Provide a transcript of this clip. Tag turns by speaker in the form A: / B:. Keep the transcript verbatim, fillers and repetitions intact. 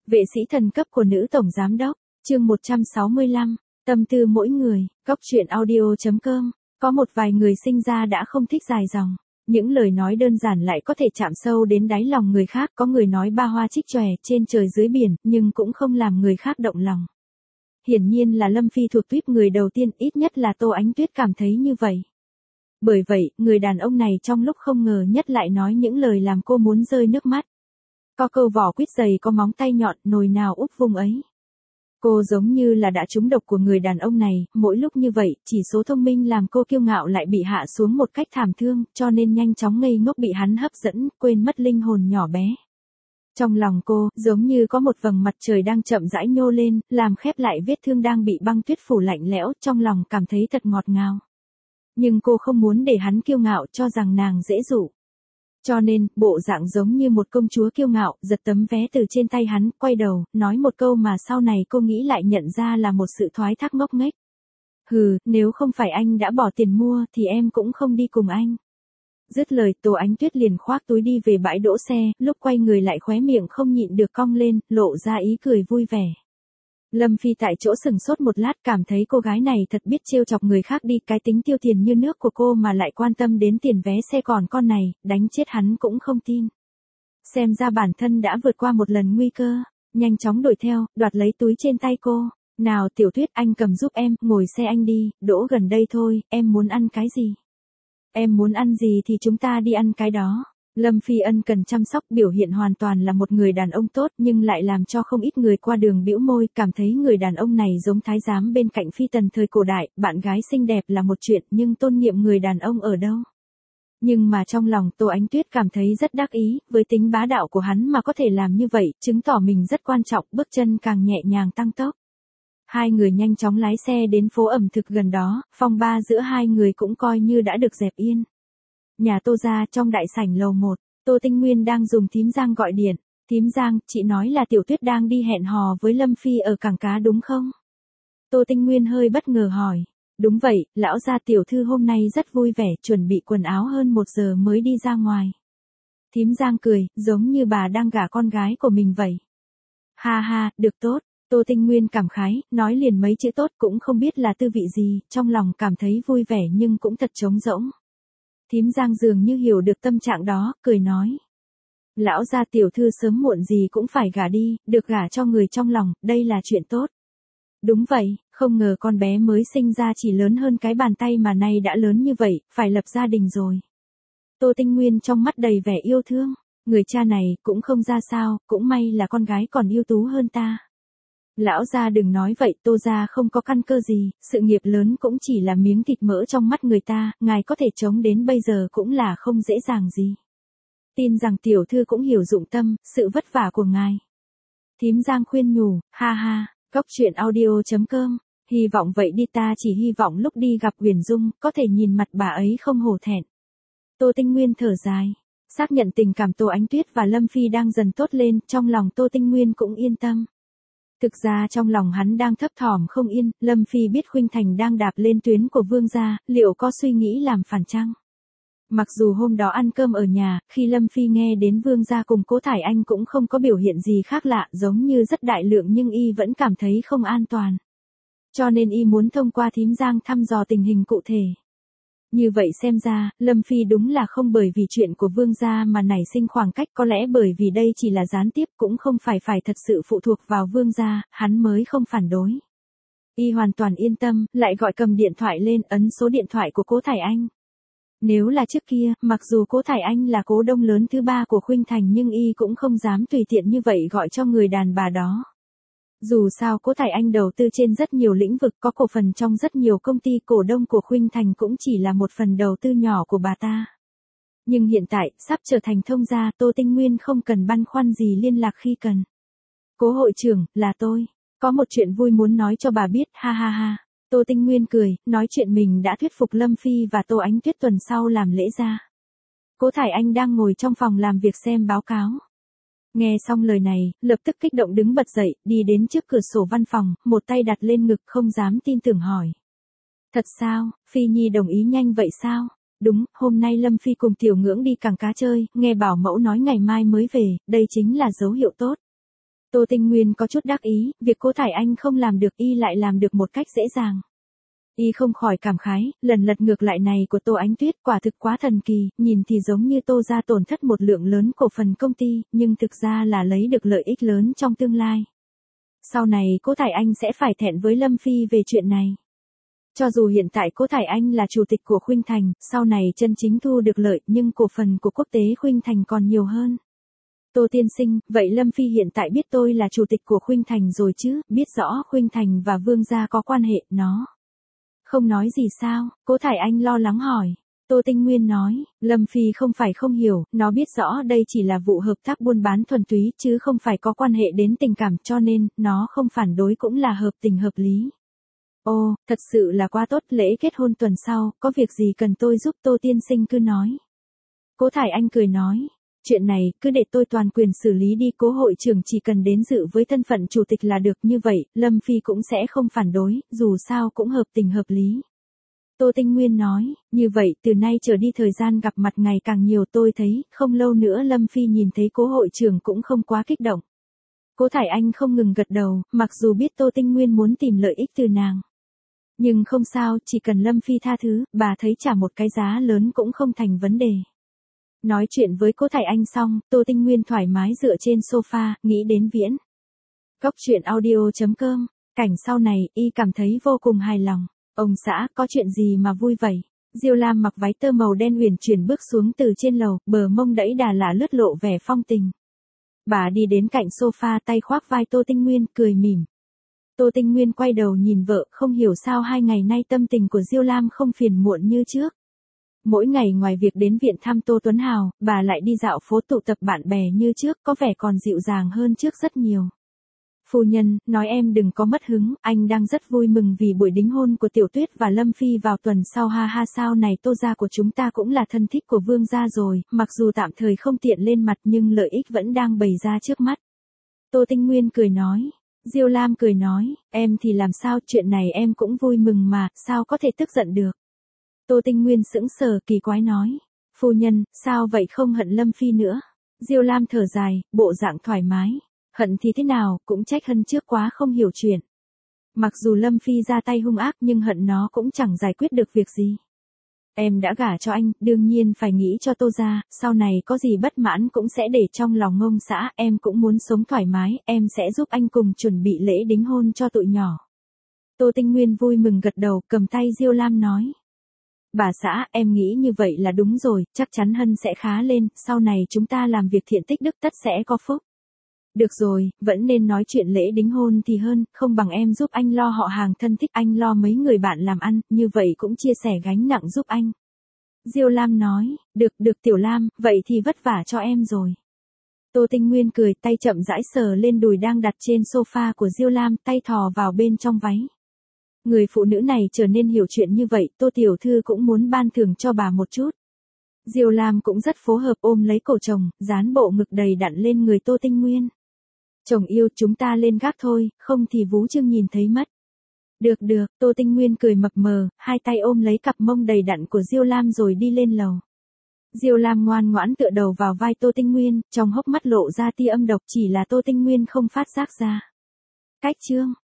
A: Vệ sĩ thần cấp của nữ tổng giám đốc, chương một trăm sáu mươi lăm, tâm tư mỗi người, góc truyện audio chấm com. Có một vài người sinh ra đã không thích dài dòng. Những lời nói đơn giản lại có thể chạm sâu đến đáy lòng người khác. Có người nói ba hoa trích chòe trên trời dưới biển, nhưng cũng không làm người khác động lòng. Hiển nhiên là Lâm Phi thuộc tuýp người đầu tiên, ít nhất là Tô Ánh Tuyết cảm thấy như vậy. Bởi vậy, người đàn ông này trong lúc không ngờ nhất lại nói những lời làm cô muốn rơi nước mắt. Có câu vỏ quýt dày có móng tay nhọn, nồi nào úp vung ấy. Cô giống như là đã trúng độc của người đàn ông này, mỗi lúc như vậy, chỉ số thông minh làm cô kiêu ngạo lại bị hạ xuống một cách thảm thương, cho nên nhanh chóng ngây ngốc bị hắn hấp dẫn, quên mất linh hồn nhỏ bé. Trong lòng cô, giống như có một vầng mặt trời đang chậm rãi nhô lên, làm khép lại vết thương đang bị băng tuyết phủ lạnh lẽo, trong lòng cảm thấy thật ngọt ngào. Nhưng cô không muốn để hắn kiêu ngạo cho rằng nàng dễ dụ. Cho nên, bộ dạng giống như một công chúa kiêu ngạo, giật tấm vé từ trên tay hắn, quay đầu, nói một câu mà sau này cô nghĩ lại nhận ra là một sự thoái thác ngốc nghếch. Hừ, nếu không phải anh đã bỏ tiền mua thì em cũng không đi cùng anh. Dứt lời, Tô Ánh Tuyết liền khoác túi đi về bãi đỗ xe, lúc quay người lại khóe miệng không nhịn được cong lên, lộ ra ý cười vui vẻ. Lâm Phi tại chỗ sừng sốt một lát, cảm thấy cô gái này thật biết trêu chọc người khác đi, cái tính tiêu tiền như nước của cô mà lại quan tâm đến tiền vé xe còn con này, đánh chết hắn cũng không tin. Xem ra bản thân đã vượt qua một lần nguy cơ, nhanh chóng đuổi theo, đoạt lấy túi trên tay cô. Nào Tiểu Tuyết, anh cầm giúp em, ngồi xe anh đi, đỗ gần đây thôi, em muốn ăn cái gì? Em muốn ăn gì thì chúng ta đi ăn cái đó. Lâm Phi ân cần chăm sóc, biểu hiện hoàn toàn là một người đàn ông tốt, nhưng lại làm cho không ít người qua đường bĩu môi, cảm thấy người đàn ông này giống thái giám bên cạnh phi tần thời cổ đại, bạn gái xinh đẹp là một chuyện, nhưng tôn nghiêm người đàn ông ở đâu? Nhưng mà trong lòng Tô Ánh Tuyết cảm thấy rất đắc ý, với tính bá đạo của hắn mà có thể làm như vậy, chứng tỏ mình rất quan trọng, bước chân càng nhẹ nhàng tăng tốc. Hai người nhanh chóng lái xe đến phố ẩm thực gần đó, phong ba giữa hai người cũng coi như đã được dẹp yên. Nhà Tô gia, trong đại sảnh lầu một, Tô Tinh Nguyên đang dùng thím Giang gọi điện. Thím Giang, chị nói là Tiểu Tuyết đang đi hẹn hò với Lâm Phi ở cảng cá đúng không? Tô Tinh Nguyên hơi bất ngờ hỏi. Đúng vậy, lão gia tiểu thư hôm nay rất vui vẻ, chuẩn bị quần áo hơn một giờ mới đi ra ngoài. Thím Giang cười, giống như bà đang gả con gái của mình vậy. Ha ha, được tốt. Tô Tinh Nguyên cảm khái, nói liền mấy chữ tốt, cũng không biết là tư vị gì, trong lòng cảm thấy vui vẻ nhưng cũng thật trống rỗng. Thím Giang dường như hiểu được tâm trạng đó, cười nói. Lão gia tiểu thư sớm muộn gì cũng phải gả đi, được gả cho người trong lòng, đây là chuyện tốt. Đúng vậy, không ngờ con bé mới sinh ra chỉ lớn hơn cái bàn tay mà nay đã lớn như vậy, phải lập gia đình rồi. Tô Tinh Nguyên trong mắt đầy vẻ yêu thương, người cha này cũng không ra sao, cũng may là con gái còn ưu tú hơn ta. Lão gia đừng nói vậy, Tô gia không có căn cơ gì, sự nghiệp lớn cũng chỉ là miếng thịt mỡ trong mắt người ta, ngài có thể chống đến bây giờ cũng là không dễ dàng gì. Tin rằng tiểu thư cũng hiểu dụng tâm, sự vất vả của ngài. Thím Giang khuyên nhủ, ha ha, góc truyện audio chấm com, hy vọng vậy đi, ta chỉ hy vọng lúc đi gặp Huyền Dung, có thể nhìn mặt bà ấy không hổ thẹn. Tô Tinh Nguyên thở dài, xác nhận tình cảm Tô Ánh Tuyết và Lâm Phi đang dần tốt lên, trong lòng Tô Tinh Nguyên cũng yên tâm. Thực ra trong lòng hắn đang thấp thỏm không yên, Lâm Phi biết Khuynh Thành đang đạp lên tuyến của Vương gia, liệu có suy nghĩ làm phản chăng? Mặc dù hôm đó ăn cơm ở nhà, khi Lâm Phi nghe đến Vương gia cùng Cố Thải Anh cũng không có biểu hiện gì khác lạ, giống như rất đại lượng, nhưng y vẫn cảm thấy không an toàn. Cho nên y muốn thông qua thím Giang thăm dò tình hình cụ thể. Như vậy xem ra, Lâm Phi đúng là không bởi vì chuyện của Vương gia mà nảy sinh khoảng cách, có lẽ bởi vì đây chỉ là gián tiếp, cũng không phải phải thật sự phụ thuộc vào Vương gia, hắn mới không phản đối. Y hoàn toàn yên tâm, lại gọi cầm điện thoại lên, ấn số điện thoại của Cố Thải Anh. Nếu là trước kia, mặc dù Cố Thải Anh là cố đông lớn thứ ba của Khuynh Thành nhưng y cũng không dám tùy tiện như vậy gọi cho người đàn bà đó. Dù sao Cố Thải Anh đầu tư trên rất nhiều lĩnh vực, có cổ phần trong rất nhiều công ty, cổ đông của Khuynh Thành cũng chỉ là một phần đầu tư nhỏ của bà ta. Nhưng hiện tại, sắp trở thành thông gia, Tô Tinh Nguyên không cần băn khoăn gì liên lạc khi cần. Cố hội trưởng, là tôi. Có một chuyện vui muốn nói cho bà biết, ha ha ha. Tô Tinh Nguyên cười, nói chuyện mình đã thuyết phục Lâm Phi và Tô Ánh Tuyết tuần sau làm lễ ra. Cố Thải Anh đang ngồi trong phòng làm việc xem báo cáo. Nghe xong lời này, lập tức kích động đứng bật dậy, đi đến trước cửa sổ văn phòng, một tay đặt lên ngực không dám tin tưởng hỏi. Thật sao, Phi Nhi đồng ý nhanh vậy sao? Đúng, hôm nay Lâm Phi cùng Tiểu Ngưỡng đi cảng cá chơi, nghe bảo mẫu nói ngày mai mới về, đây chính là dấu hiệu tốt. Tô Tinh Nguyên có chút đắc ý, việc Cố Thải Anh không làm được y lại làm được một cách dễ dàng. Y không khỏi cảm khái, lần lật ngược lại này của Tô Ánh Tuyết quả thực quá thần kỳ, nhìn thì giống như Tô gia tổn thất một lượng lớn cổ phần công ty, nhưng thực ra là lấy được lợi ích lớn trong tương lai. Sau này Cố Thải Anh sẽ phải thẹn với Lâm Phi về chuyện này. Cho dù hiện tại Cố Thải Anh là chủ tịch của Khuynh Thành, sau này chân chính thu được lợi, nhưng cổ phần của quốc tế Khuynh Thành còn nhiều hơn. Tô tiên sinh, vậy Lâm Phi hiện tại biết tôi là chủ tịch của Khuynh Thành rồi chứ, biết rõ Khuynh Thành và Vương gia có quan hệ, nó không nói gì sao? Cố Thải Anh lo lắng hỏi. Tô Tinh Nguyên nói, Lâm Phi không phải không hiểu, nó biết rõ đây chỉ là vụ hợp tác buôn bán thuần túy chứ không phải có quan hệ đến tình cảm, cho nên, nó không phản đối cũng là hợp tình hợp lý. Ồ, thật sự là quá tốt, lễ kết hôn tuần sau, có việc gì cần tôi giúp Tô tiên sinh cứ nói. Cố Thải Anh cười nói, chuyện này, cứ để tôi toàn quyền xử lý đi, Cố hội trưởng chỉ cần đến dự với thân phận chủ tịch là được, như vậy, Lâm Phi cũng sẽ không phản đối, dù sao cũng hợp tình hợp lý. Tô Tinh Nguyên nói, như vậy, từ nay trở đi thời gian gặp mặt ngày càng nhiều, tôi thấy, không lâu nữa Lâm Phi nhìn thấy Cố hội trưởng cũng không quá kích động. Cố Thải Anh không ngừng gật đầu, mặc dù biết Tô Tinh Nguyên muốn tìm lợi ích từ nàng. Nhưng không sao, chỉ cần Lâm Phi tha thứ, bà thấy trả một cái giá lớn cũng không thành vấn đề. Nói chuyện với Cố Thải Anh xong, Tô Tinh Nguyên thoải mái dựa trên sofa, nghĩ đến Viễn. Góc truyện audio chấm com, cảnh sau này, y cảm thấy vô cùng hài lòng. Ông xã, có chuyện gì mà vui vậy? Diêu Lam mặc váy tơ màu đen uyển chuyển bước xuống từ trên lầu, bờ mông đẫy đà lả lướt lộ vẻ phong tình. Bà đi đến cạnh sofa, tay khoác vai Tô Tinh Nguyên, cười mỉm. Tô Tinh Nguyên quay đầu nhìn vợ, không hiểu sao hai ngày nay tâm tình của Diêu Lam không phiền muộn như trước. Mỗi ngày ngoài việc đến viện thăm Tô Tuấn Hào, bà lại đi dạo phố tụ tập bạn bè như trước, có vẻ còn dịu dàng hơn trước rất nhiều. Phu nhân, nói em đừng có mất hứng, anh đang rất vui mừng vì buổi đính hôn của Tiểu Tuyết và Lâm Phi vào tuần sau, ha ha, sao này, Tô gia của chúng ta cũng là thân thích của Vương gia rồi, mặc dù tạm thời không tiện lên mặt nhưng lợi ích vẫn đang bày ra trước mắt. Tô Tinh Nguyên cười nói. Diêu Lam cười nói, em thì làm sao, chuyện này em cũng vui mừng mà, sao có thể tức giận được. Tô Tinh Nguyên sững sờ, kỳ quái nói, phu nhân, sao vậy, không hận Lâm Phi nữa. Diêu Lam thở dài, bộ dạng thoải mái, hận thì thế nào, cũng trách Hân trước quá không hiểu chuyện. Mặc dù Lâm Phi ra tay hung ác nhưng hận nó cũng chẳng giải quyết được việc gì. Em đã gả cho anh, đương nhiên phải nghĩ cho Tô gia, sau này có gì bất mãn cũng sẽ để trong lòng ngông xã, em cũng muốn sống thoải mái, em sẽ giúp anh cùng chuẩn bị lễ đính hôn cho tụi nhỏ. Tô Tinh Nguyên vui mừng gật đầu, cầm tay Diêu Lam nói. Bà xã, em nghĩ như vậy là đúng rồi, chắc chắn Hân sẽ khá lên, sau này chúng ta làm việc thiện tích đức tất sẽ có phúc. Được rồi, vẫn nên nói chuyện lễ đính hôn thì hơn, không bằng em giúp anh lo họ hàng thân thích, anh lo mấy người bạn làm ăn, như vậy cũng chia sẻ gánh nặng giúp anh. Diêu Lam nói, được, được Tiểu Lam, vậy thì vất vả cho em rồi. Tô Tinh Nguyên cười, tay chậm rãi sờ lên đùi đang đặt trên sofa của Diêu Lam, tay thò vào bên trong váy. Người phụ nữ này trở nên hiểu chuyện như vậy, Tô Tiểu Thư cũng muốn ban thưởng cho bà một chút. Diêu Lam cũng rất phối hợp, ôm lấy cổ chồng, dán bộ ngực đầy đặn lên người Tô Tinh Nguyên. Chồng yêu, chúng ta lên gác thôi, không thì Vú Trương nhìn thấy mất. Được được, Tô Tinh Nguyên cười mập mờ, hai tay ôm lấy cặp mông đầy đặn của Diêu Lam rồi đi lên lầu. Diêu Lam ngoan ngoãn tựa đầu vào vai Tô Tinh Nguyên, trong hốc mắt lộ ra tia âm độc, chỉ là Tô Tinh Nguyên không phát giác ra. Cách chương